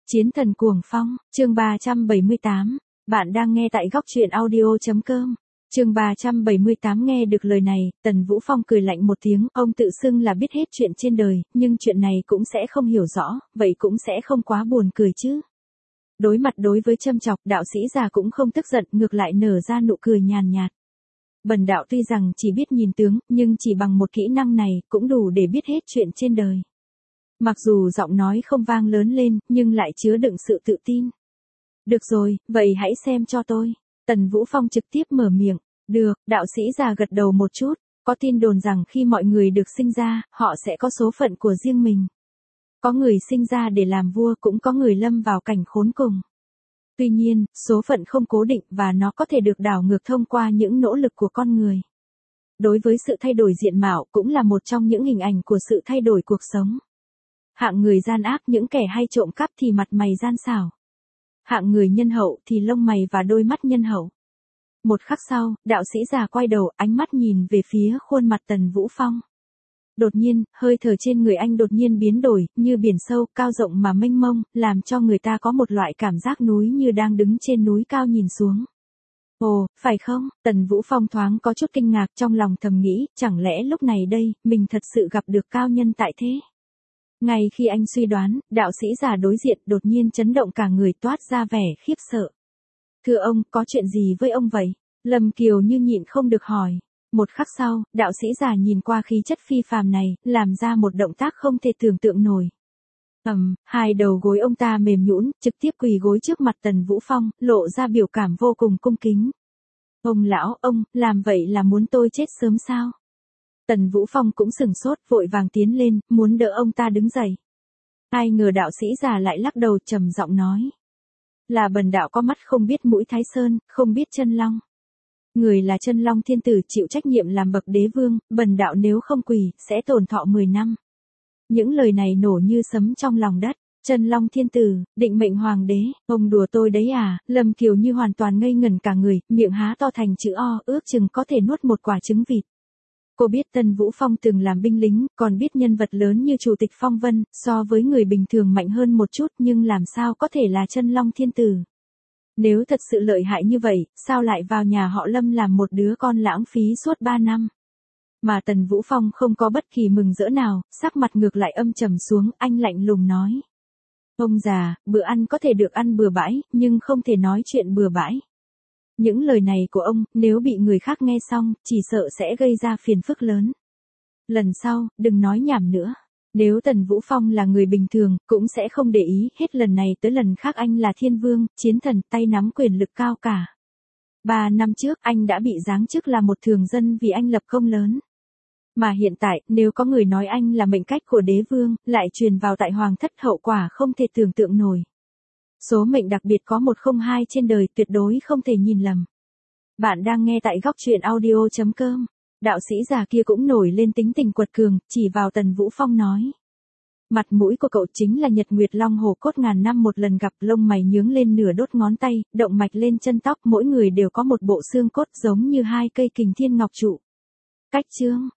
Chiến thần cuồng phong, chương 378. Bạn đang nghe tại góc truyện audio.com. Chương 378. Nghe được lời này, Tần Vũ Phong cười lạnh một tiếng, ông tự xưng là biết hết chuyện trên đời, nhưng chuyện này cũng sẽ không hiểu rõ, vậy cũng sẽ không quá buồn cười chứ. Đối mặt đối với châm chọc, đạo sĩ già cũng không tức giận, ngược lại nở ra nụ cười nhàn nhạt. Bần đạo tuy rằng chỉ biết nhìn tướng, nhưng chỉ bằng một kỹ năng này, cũng đủ để biết hết chuyện trên đời. Mặc dù giọng nói không vang lớn lên, nhưng lại chứa đựng sự tự tin. Được rồi, vậy hãy xem cho tôi. Tần Vũ Phong trực tiếp mở miệng. Được, đạo sĩ già gật đầu một chút. Có tin đồn rằng khi mọi người được sinh ra, họ sẽ có số phận của riêng mình. Có người sinh ra để làm vua, cũng có người lâm vào cảnh khốn cùng. Tuy nhiên, số phận không cố định và nó có thể được đảo ngược thông qua những nỗ lực của con người. Đối với sự thay đổi diện mạo cũng là một trong những hình ảnh của sự thay đổi cuộc sống. Hạng người gian ác, những kẻ hay trộm cắp thì mặt mày gian xảo. Hạng người nhân hậu thì lông mày và đôi mắt nhân hậu. Một khắc sau, đạo sĩ già quay đầu, ánh mắt nhìn về phía khuôn mặt Tần Vũ Phong. Đột nhiên, hơi thở trên người anh đột nhiên biến đổi, như biển sâu, cao rộng mà mênh mông, làm cho người ta có một loại cảm giác núi như đang đứng trên núi cao nhìn xuống. Ồ, phải không? Tần Vũ Phong thoáng có chút kinh ngạc, trong lòng thầm nghĩ, chẳng lẽ lúc này đây, mình thật sự gặp được cao nhân tại thế? Ngay khi anh suy đoán, đạo sĩ già đối diện đột nhiên chấn động cả người, toát ra vẻ khiếp sợ. Thưa ông, có chuyện gì với ông vậy? Lâm Kiều như nhịn không được hỏi. Một khắc sau, đạo sĩ già nhìn qua khí chất phi phàm này, làm ra một động tác không thể tưởng tượng nổi. Hai đầu gối ông ta mềm nhũn, trực tiếp quỳ gối trước mặt Tần Vũ Phong, lộ ra biểu cảm vô cùng cung kính. Ông lão, ông, làm vậy là muốn tôi chết sớm sao? Tần Vũ Phong cũng sừng sốt, vội vàng tiến lên, muốn đỡ ông ta đứng dậy. Ai ngờ đạo sĩ già lại lắc đầu, trầm giọng nói. Là bần đạo có mắt không biết mũi Thái Sơn, không biết chân long. Người là Chân Long Thiên Tử, chịu trách nhiệm làm bậc đế vương, bần đạo nếu không quỳ, sẽ tổn thọ 10 năm. Những lời này nổ như sấm trong lòng đất. Chân Long Thiên Tử, định mệnh hoàng đế, ông đùa tôi đấy à? Lâm Kiều như hoàn toàn ngây ngẩn cả người, miệng há to thành chữ O, ước chừng có thể nuốt một quả trứng vịt. Cô biết Tần Vũ Phong từng làm binh lính, còn biết nhân vật lớn như Chủ tịch Phong Vân, so với người bình thường mạnh hơn một chút, nhưng làm sao có thể là Chân Long Thiên Tử? Nếu thật sự lợi hại như vậy, sao lại vào nhà họ Lâm làm một đứa con lãng phí suốt 3 năm? Mà Tần Vũ Phong không có bất kỳ mừng rỡ nào, sắc mặt ngược lại âm trầm xuống, anh lạnh lùng nói. Ông già, bữa ăn có thể được ăn bừa bãi, nhưng không thể nói chuyện bừa bãi. Những lời này của ông, nếu bị người khác nghe xong, chỉ sợ sẽ gây ra phiền phức lớn. Lần sau, đừng nói nhảm nữa. Nếu Tần Vũ Phong là người bình thường, cũng sẽ không để ý, hết lần này tới lần khác anh là thiên vương, chiến thần, tay nắm quyền lực cao cả. 3 năm trước, anh đã bị giáng chức là một thường dân vì anh lập công lớn. Mà hiện tại, nếu có người nói anh là mệnh cách của đế vương, lại truyền vào tại hoàng thất, hậu quả không thể tưởng tượng nổi. Số mệnh đặc biệt có 102 trên đời, tuyệt đối không thể nhìn lầm. Bạn đang nghe tại góc truyện audio.com. Đạo sĩ già kia cũng nổi lên tính tình quật cường, chỉ vào Tần Vũ Phong nói. Mặt mũi của cậu chính là Nhật Nguyệt Long Hồ cốt ngàn năm một lần gặp, lông mày nhướng lên nửa đốt ngón tay, động mạch lên chân tóc, mỗi người đều có một bộ xương cốt giống như hai cây kình thiên ngọc trụ. Cách chương,